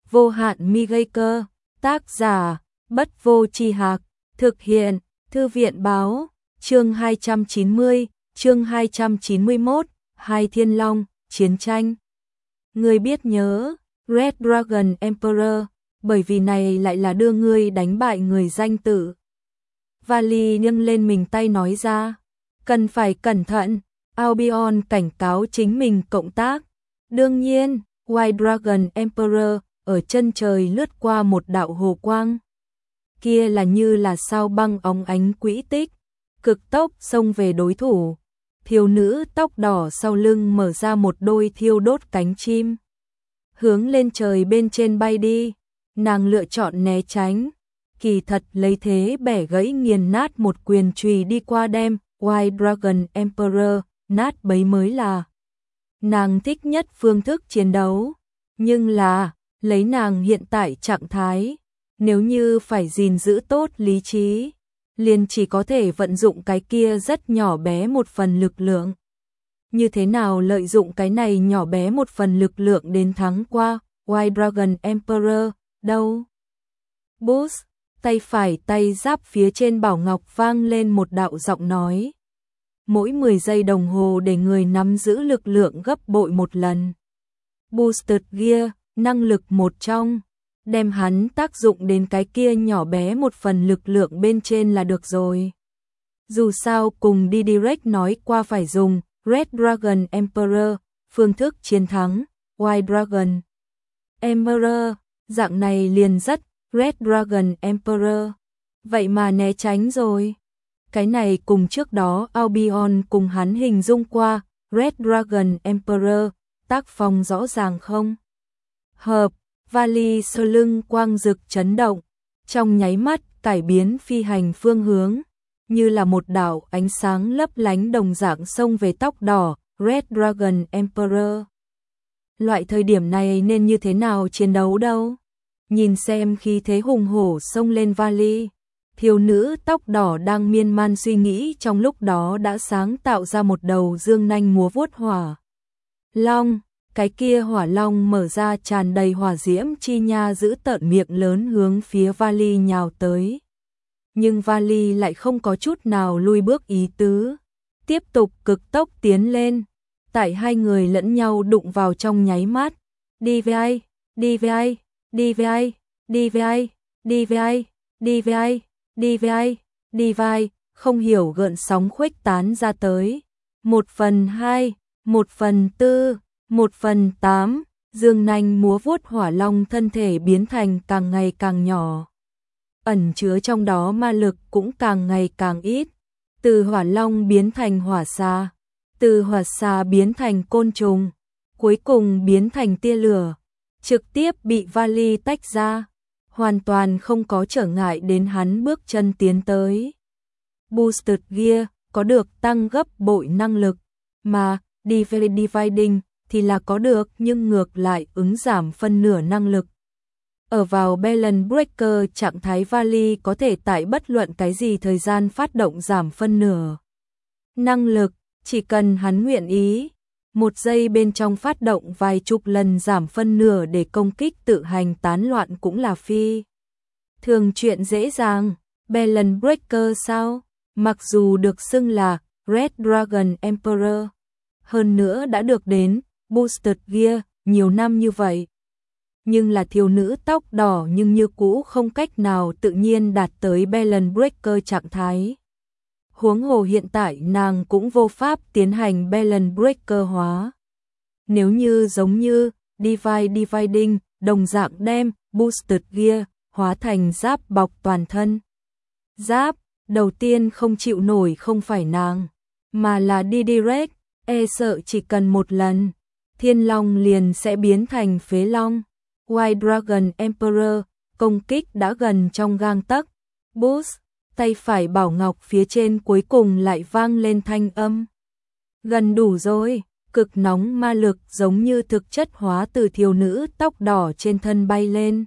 vô hạn mi gây cơ, tác giả, Bất Vô Tri Hạc, thực hiện, Thư viện báo, chương 290, chương 291, Hai Thiên Long, chiến tranh. Ngươi biết nhớ, Red Dragon Emperor, bởi vì này lại là đưa ngươi đánh bại người danh tử. Vali nâng lên mình tay nói ra, cần phải cẩn thận, Albion cảnh cáo chính mình cộng tác. Đương nhiên, White Dragon Emperor ở chân trời lướt qua một đạo hồ quang. Kia là như là sao băng óng ánh quỹ tích, cực tốc xông về đối thủ. Thiếu nữ tóc đỏ sau lưng mở ra một đôi thiêu đốt cánh chim, hướng lên trời bên trên bay đi. Nàng lựa chọn né tránh, kỳ thật lấy thế bẻ gãy nghiền nát một quyền chùy đi qua đem White Dragon Emperor nát bấy mới là nàng thích nhất phương thức chiến đấu. Nhưng là, lấy nàng hiện tại trạng thái, nếu như phải gìn giữ tốt lý trí, liền chỉ có thể vận dụng cái kia rất nhỏ bé một phần lực lượng. Như thế nào lợi dụng cái này nhỏ bé một phần lực lượng đến thắng qua White Dragon Emperor đâu? Boost, tay phải tay giáp phía trên bảo ngọc vang lên một đạo giọng nói. Mỗi 10 giây đồng hồ để người nắm giữ lực lượng gấp bội một lần. Boosted Gear, năng lực một trong, đem hắn tác dụng đến cái kia nhỏ bé một phần lực lượng bên trên là được rồi. Dù sao cùng đi direct nói qua phải dùng Red Dragon Emperor, phương thức chiến thắng White Dragon Emperor, dạng này liền rất Red Dragon Emperor. Vậy mà né tránh rồi. Cái này cùng trước đó Albion cùng hắn hình dung qua Red Dragon Emperor, tác phong rõ ràng không hợp. Vali sau lưng quang rực chấn động, trong nháy mắt cải biến phi hành phương hướng, như là một đạo ánh sáng lấp lánh đồng dạng xông về tóc đỏ Red Dragon Emperor. Loại thời điểm này nên như thế nào chiến đấu đâu? Nhìn xem khí thế hùng hổ xông lên Vali, thiếu nữ tóc đỏ đang miên man suy nghĩ trong lúc đó đã sáng tạo ra một đầu dương nanh múa vuốt hỏa long. Cái kia hỏa long mở ra tràn đầy hỏa diễm chi nha giữ tợn miệng lớn hướng phía Vali nhào tới. Nhưng Vali lại không có chút nào lui bước ý tứ, tiếp tục cực tốc tiến lên. Tại hai người lẫn nhau đụng vào trong nháy mắt, đi về ai, đi về ai, đi về ai, đi về ai, đi về ai, đi về ai, đi về ai, đi về ai, không hiểu gợn sóng khuếch tán ra tới. 1/2, 1/4, 1/8, dương nanh múa vuốt hỏa long thân thể biến thành càng ngày càng nhỏ. Ẩn chứa trong đó ma lực cũng càng ngày càng ít. Từ hỏa long biến thành hỏa xà, từ hỏa xà biến thành côn trùng, cuối cùng biến thành tia lửa, trực tiếp bị Vali tách ra, hoàn toàn không có trở ngại đến hắn bước chân tiến tới. Boosted Gear có được tăng gấp bội năng lực, mà Dividing thì là có được nhưng ngược lại ứng giảm phân nửa năng lực. Ở vào Balance Breaker trạng thái Vali có thể tại bất luận cái gì thời gian phát động giảm phân nửa năng lực, chỉ cần hắn nguyện ý, 1 giây bên trong phát động vài chục lần giảm phân nửa để công kích tự hành tán loạn cũng là phi thường chuyện dễ dàng. Balance Breaker sao? Mặc dù được xưng là Red Dragon Emperor, hơn nữa đã được đến Boosted Gear nhiều năm như vậy, nhưng là thiếu nữ tóc đỏ nhưng như cũ không cách nào tự nhiên đạt tới Balance Breaker trạng thái. Huống hồ hiện tại nàng cũng vô pháp tiến hành Balance Breaker hóa. Nếu như giống như Dividing đồng dạng đem Boosted Gear hóa thành giáp bọc toàn thân. Giáp đầu tiên không chịu nổi không phải nàng, mà là đi direct, e sợ chỉ cần một lần, thiên long liền sẽ biến thành phế long. White Dragon Emperor, công kích đã gần trong gang tấc. Boost, tay phải bảo ngọc phía trên cuối cùng lại vang lên thanh âm. Gần đủ rồi, cực nóng ma lực giống như thực chất hóa từ thiếu nữ tóc đỏ trên thân bay lên.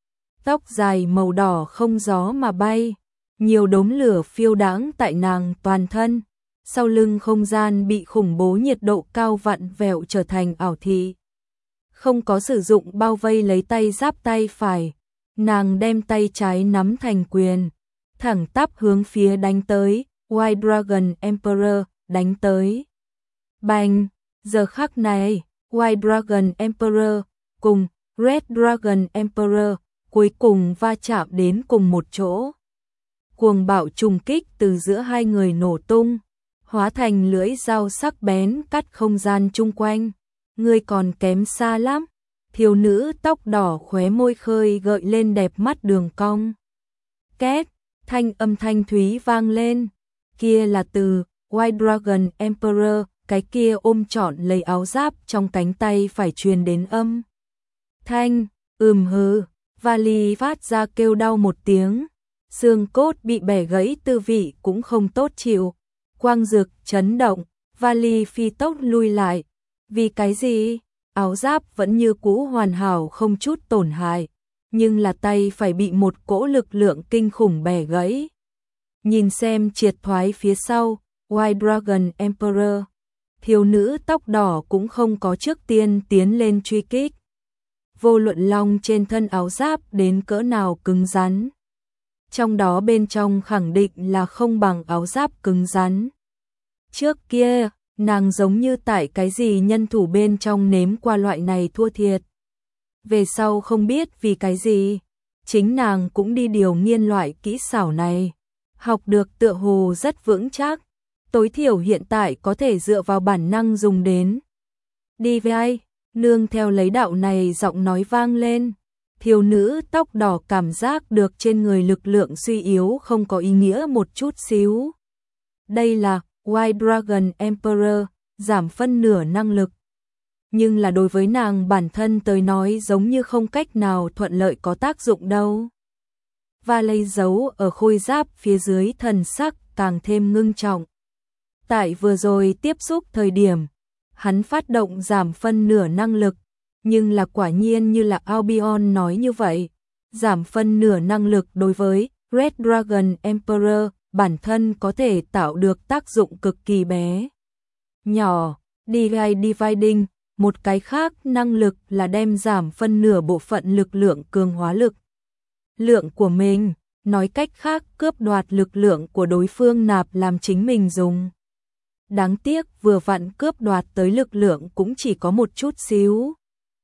Tóc dài màu đỏ không gió mà bay, nhiều đốm lửa phiêu đãng tại nàng toàn thân. Sau lưng không gian bị khủng bố nhiệt độ cao vặn vẹo trở thành ảo thị. không có sử dụng bao vây lấy tay giáp tay phải. Nàng đem tay trái nắm thành quyền, thẳng tắp hướng phía đánh tới, White Dragon Emperor đánh tới. Bành, giờ khắc này, White Dragon Emperor cùng Red Dragon Emperor cuối cùng va chạm đến cùng một chỗ. Cuồng bạo trùng kích từ giữa hai người nổ tung, hóa thành lưỡi dao sắc bén cắt không gian chung quanh. Ngươi còn kém xa lắm. Thiếu nữ tóc đỏ khóe môi khơi gợi lên đẹp mắt đường cong. Két, âm thanh thúy vang lên. Kia là từ White Dragon Emperor, cái kia ôm trọn lấy áo giáp trong cánh tay phải truyền đến âm thanh. Hừ, Vali phát ra kêu đau một tiếng. Xương cốt bị bẻ gãy tư vị cũng không tốt chịu. Quang dực chấn động, Vali phi tốc lui lại. Vì cái gì? Áo giáp vẫn như cũ hoàn hảo không chút tổn hại, nhưng là tay phải bị một cỗ lực lượng kinh khủng bẻ gãy. Nhìn xem triệt thoái phía sau, White Dragon Emperor, thiếu nữ tóc đỏ cũng không có trước tiên tiến lên truy kích. Vô luận long trên thân áo giáp đến cỡ nào cứng rắn, trong đó bên trong khẳng định là không bằng áo giáp cứng rắn. Trước kia, nàng giống như tại cái gì nhân thủ bên trong nếm qua loại này thua thiệt. Về sau không biết vì cái gì, chính nàng cũng đi điều nghiên loại kỹ xảo này. Học được tựa hồ rất vững chắc, tối thiểu hiện tại có thể dựa vào bản năng dùng đến. Đi với ai? Nương theo lấy đạo này giọng nói vang lên. Thiếu nữ tóc đỏ cảm giác được trên người lực lượng suy yếu không có ý nghĩa một chút xíu. Đây là White Dragon Emperor, giảm phân nửa năng lực. Nhưng là đối với nàng bản thân tới nói giống như không cách nào thuận lợi có tác dụng đâu. Và lấy dấu ở khôi giáp phía dưới thần sắc càng thêm ngưng trọng. Tại vừa rồi tiếp xúc thời điểm, hắn phát động giảm phân nửa năng lực, nhưng là quả nhiên như là Albion nói như vậy, giảm phân nửa năng lực đối với Red Dragon Emperor bản thân có thể tạo được tác dụng cực kỳ bé nhỏ. Dividing, một cái khác năng lực là đem giảm phân nửa bộ phận lực lượng cường hóa lực lượng của mình, nói cách khác cướp đoạt lực lượng của đối phương nạp làm chính mình dùng. Đáng tiếc vừa vặn cướp đoạt tới lực lượng cũng chỉ có một chút xíu.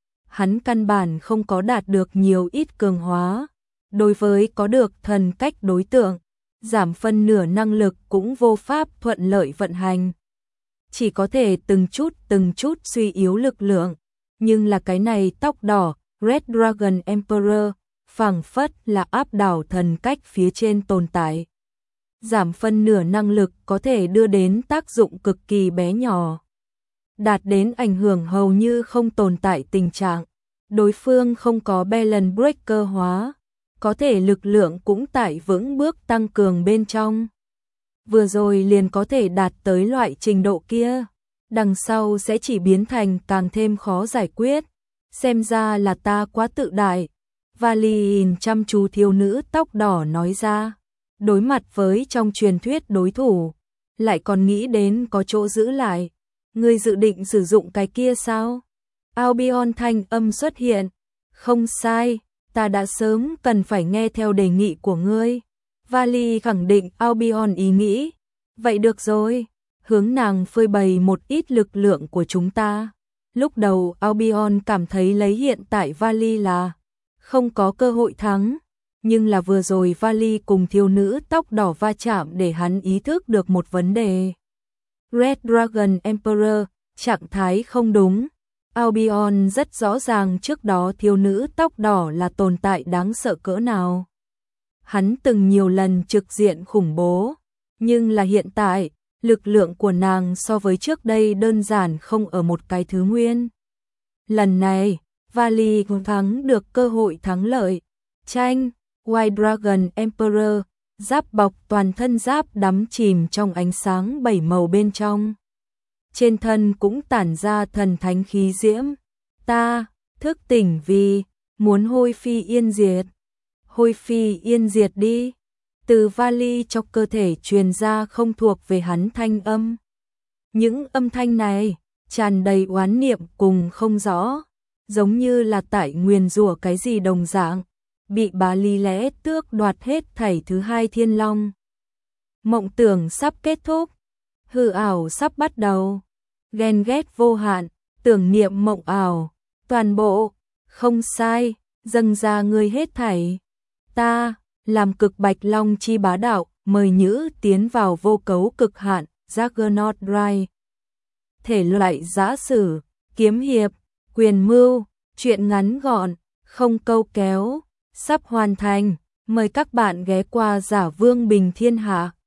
Hắn căn bản không có đạt được nhiều ít cường hóa. Đối với có được thần cách đối tượng, giảm phân nửa năng lực cũng vô pháp thuận lợi vận hành. Chỉ có thể từng chút suy yếu lực lượng. Nhưng là cái này tóc đỏ, Red Dragon Emperor, phảng phất là áp đảo thần cách phía trên tồn tại. Giảm phân nửa năng lực có thể đưa đến tác dụng cực kỳ bé nhỏ, đạt đến ảnh hưởng hầu như không tồn tại tình trạng. Đối phương không có balance breaker hóa, có thể lực lượng cũng tại vững bước tăng cường bên trong. Vừa rồi liền có thể đạt tới loại trình độ kia, đằng sau sẽ chỉ biến thành càng thêm khó giải quyết. Xem ra là ta quá tự đại. Valin chăm chú thiếu nữ tóc đỏ nói ra. Đối mặt với trong truyền thuyết đối thủ, lại còn nghĩ đến có chỗ giữ lại. Ngươi dự định sử dụng cái kia sao? Albion thanh âm xuất hiện. Không sai, ta đã sớm cần phải nghe theo đề nghị của ngươi. Vali khẳng định Albion ý nghĩ. Vậy được rồi, hướng nàng phơi bày một ít lực lượng của chúng ta. Lúc đầu Albion cảm thấy lấy hiện tại Vali là không có cơ hội thắng. Nhưng là vừa rồi Vali cùng thiếu nữ tóc đỏ va chạm để hắn ý thức được một vấn đề. Red Dragon Emperor, trạng thái không đúng. Albion rất rõ ràng trước đó thiếu nữ tóc đỏ là tồn tại đáng sợ cỡ nào. Hắn từng nhiều lần trực diện khủng bố, nhưng là hiện tại, lực lượng của nàng so với trước đây đơn giản không ở một cái thứ nguyên. Lần này, Vali thắng được cơ hội thắng lợi. Tranh, White Dragon Emperor, giáp bọc toàn thân giáp đắm chìm trong ánh sáng bảy màu bên trong. Trên thân cũng tản ra thần thánh khí diễm. Ta, thức tỉnh vì, muốn hôi phi yên diệt. Hôi phi yên diệt đi. Từ Vali trong cơ thể truyền ra không thuộc về hắn thanh âm. Những âm thanh này, tràn đầy oán niệm cùng không rõ. giống như là tại nguyền rủa cái gì đồng dạng, bị bà lý lẽ tước đoạt hết thảy thứ hai thiên long. Mộng tưởng sắp kết thúc, hư ảo sắp bắt đầu, ghen ghét vô hạn, tưởng niệm mộng ảo, toàn bộ, không sai, dâng ra ngươi hết thảy. Ta, làm cực bạch long chi bá đạo, mời nhữ tiến vào vô cấu cực hạn, Juggernaut Ride. Thể loại giã sử, kiếm hiệp, quyền mưu, truyện ngắn gọn, không câu kéo, sắp hoàn thành, mời các bạn ghé qua Giả Vương Bình Thiên Hạ.